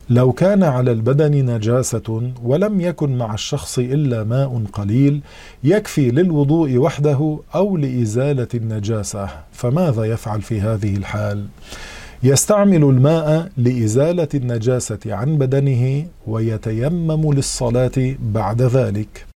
لو كان على البدن نجاسة ولم يكن مع الشخص إلا ماء قليل يكفي للوضوء وحده أو لإزالة النجاسة، فماذا يفعل في هذه الحال؟ يستعمل الماء لإزالة النجاسة عن بدنه ويتيمم للصلاة بعد ذلك.